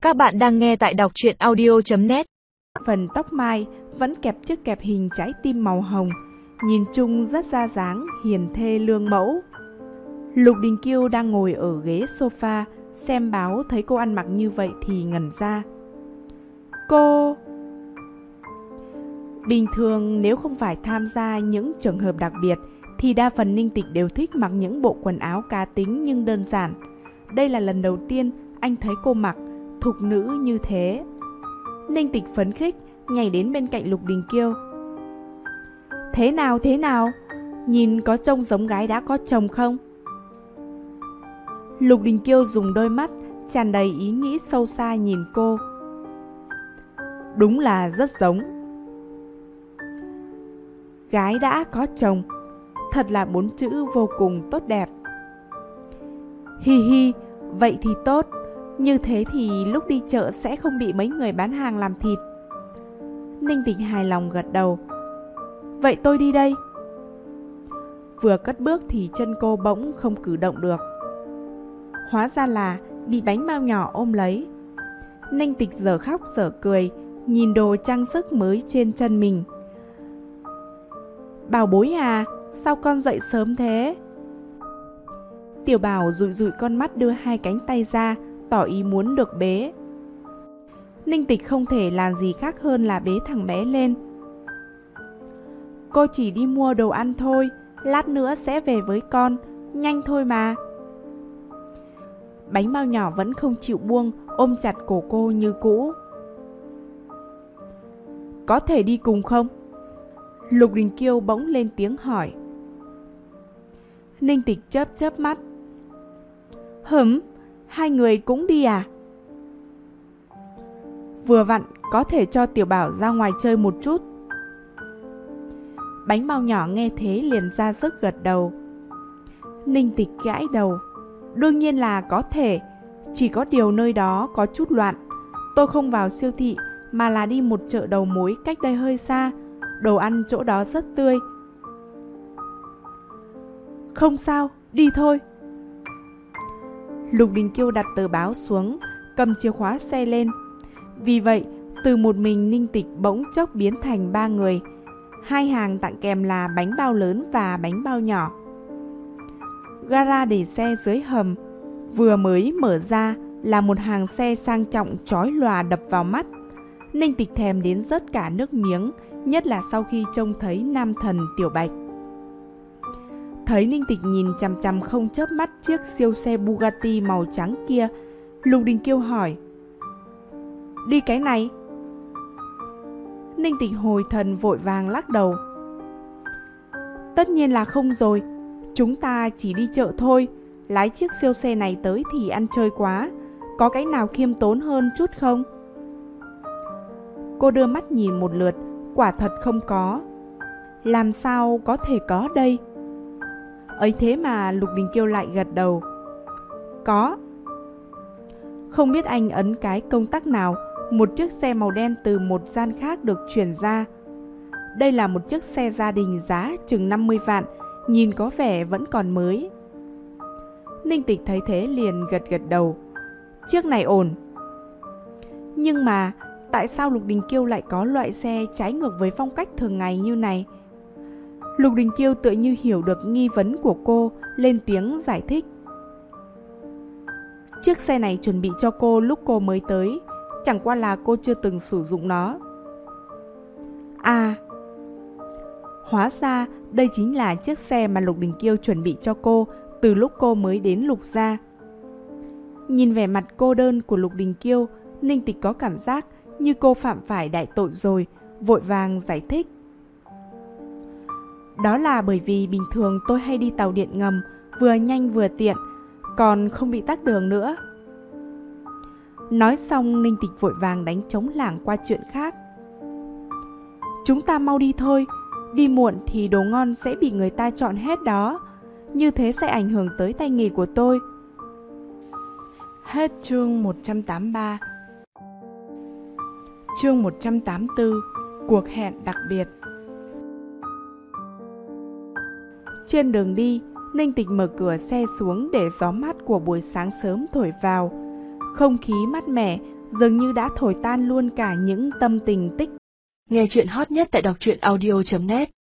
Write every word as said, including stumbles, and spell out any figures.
Các bạn đang nghe tại đọc truyện audio chấm net. Phần tóc mai vẫn kẹp chiếc kẹp hình trái tim màu hồng, nhìn chung rất ra dáng hiền thê lương mẫu. Lục Đình Kiêu đang ngồi ở ghế sofa, xem báo thấy cô ăn mặc như vậy thì ngẩn ra. Cô... Bình thường nếu không phải tham gia những trường hợp đặc biệt thì đa phần Ninh Tịch đều thích mặc những bộ quần áo cá tính nhưng đơn giản. Đây là lần đầu tiên anh thấy cô mặc thục nữ như thế. Ninh Tịch phấn khích nhảy đến bên cạnh Lục Đình Kiêu. Thế nào thế nào? Nhìn có trông giống gái đã có chồng không? Lục Đình Kiêu dùng đôi mắt tràn đầy ý nghĩ sâu xa nhìn cô. Đúng là rất giống. Gái đã có chồng, thật là bốn chữ vô cùng tốt đẹp. Hi hi, vậy thì tốt. Như thế thì lúc đi chợ sẽ không bị mấy người bán hàng làm thịt. Ninh Tịch hài lòng gật đầu. Vậy tôi đi đây. Vừa cất bước thì chân cô bỗng không cử động được. Hóa ra là bị bánh bao nhỏ ôm lấy. Ninh Tịch giờ khóc giờ cười, nhìn đồ trang sức mới trên chân mình. Bảo bối à, sao con dậy sớm thế? Tiểu Bảo dụi dụi con mắt đưa hai cánh tay ra, tỏ ý muốn được bế. Ninh Tịch không thể làm gì khác hơn là bế thằng bé lên. Cô chỉ đi mua đồ ăn thôi, lát nữa sẽ về với con, nhanh thôi mà. Bánh bao nhỏ vẫn không chịu buông, ôm chặt cổ cô như cũ. Có thể đi cùng không? Lục Đình Kiêu bỗng lên tiếng hỏi. Ninh Tịch chớp chớp mắt. Hửm, hai người cũng đi à? Vừa vặn có thể cho Tiểu Bảo ra ngoài chơi một chút. Bánh bao nhỏ nghe thế liền ra sức gật đầu. Ninh Tịch gãi đầu. Đương nhiên là có thể, chỉ có điều nơi đó có chút loạn. Tôi không vào siêu thị mà là đi một chợ đầu mối cách đây hơi xa. Đồ ăn chỗ đó rất tươi. Không sao, đi thôi. Lục Đình Kiêu đặt tờ báo xuống, cầm chìa khóa xe lên. Vì vậy, từ một mình Ninh Tịch bỗng chốc biến thành ba người. Hai hàng tặng kèm là bánh bao lớn và bánh bao nhỏ. Gara để xe dưới hầm, vừa mới mở ra là một hàng xe sang trọng chói lòa đập vào mắt. Ninh Tịch thèm đến rớt cả nước miếng, nhất là sau khi trông thấy nam thần Tiểu Bạch. Thấy Ninh Tịch nhìn chằm chằm không chớp mắt chiếc siêu xe Bugatti màu trắng kia, Lục Đình Kiêu hỏi. Đi cái này? Ninh Tịch hồi thần vội vàng lắc đầu. Tất nhiên là không rồi, chúng ta chỉ đi chợ thôi. Lái chiếc siêu xe này tới thì ăn chơi quá. Có cái nào khiêm tốn hơn chút không? Cô đưa mắt nhìn một lượt, quả thật không có. Làm sao có thể có đây? Ấy thế mà Lục Đình Kiêu lại gật đầu. Có. Không biết anh ấn cái công tắc nào, một chiếc xe màu đen từ một gian khác được chuyển ra. Đây là một chiếc xe gia đình giá chừng năm mươi vạn, nhìn có vẻ vẫn còn mới. Ninh Tịch thấy thế liền gật gật đầu. Chiếc này ổn. Nhưng mà tại sao Lục Đình Kiêu lại có loại xe trái ngược với phong cách thường ngày như này? Lục Đình Kiêu tựa như hiểu được nghi vấn của cô, lên tiếng giải thích. Chiếc xe này chuẩn bị cho cô lúc cô mới tới, chẳng qua là cô chưa từng sử dụng nó. À, hóa ra đây chính là chiếc xe mà Lục Đình Kiêu chuẩn bị cho cô từ lúc cô mới đến Lục gia. Nhìn vẻ mặt cô đơn của Lục Đình Kiêu, Ninh Tịch có cảm giác như cô phạm phải đại tội rồi, vội vàng giải thích. Đó là bởi vì bình thường tôi hay đi tàu điện ngầm, vừa nhanh vừa tiện, còn không bị tắc đường nữa. Nói xong Ninh Tịch vội vàng đánh trống lảng qua chuyện khác. Chúng ta mau đi thôi, đi muộn thì đồ ngon sẽ bị người ta chọn hết đó. Như thế sẽ ảnh hưởng tới tay nghề của tôi. Hết chương một trăm tám mươi ba. Chương một trăm tám mươi tư. Cuộc hẹn đặc biệt. Trên đường đi, Ninh Tịch mở cửa xe xuống để gió mát của buổi sáng sớm thổi vào. Không khí mát mẻ, dường như đã thổi tan luôn cả những tâm tình tích. Nghe chuyện hot nhất tại đọc truyện audio chấm net.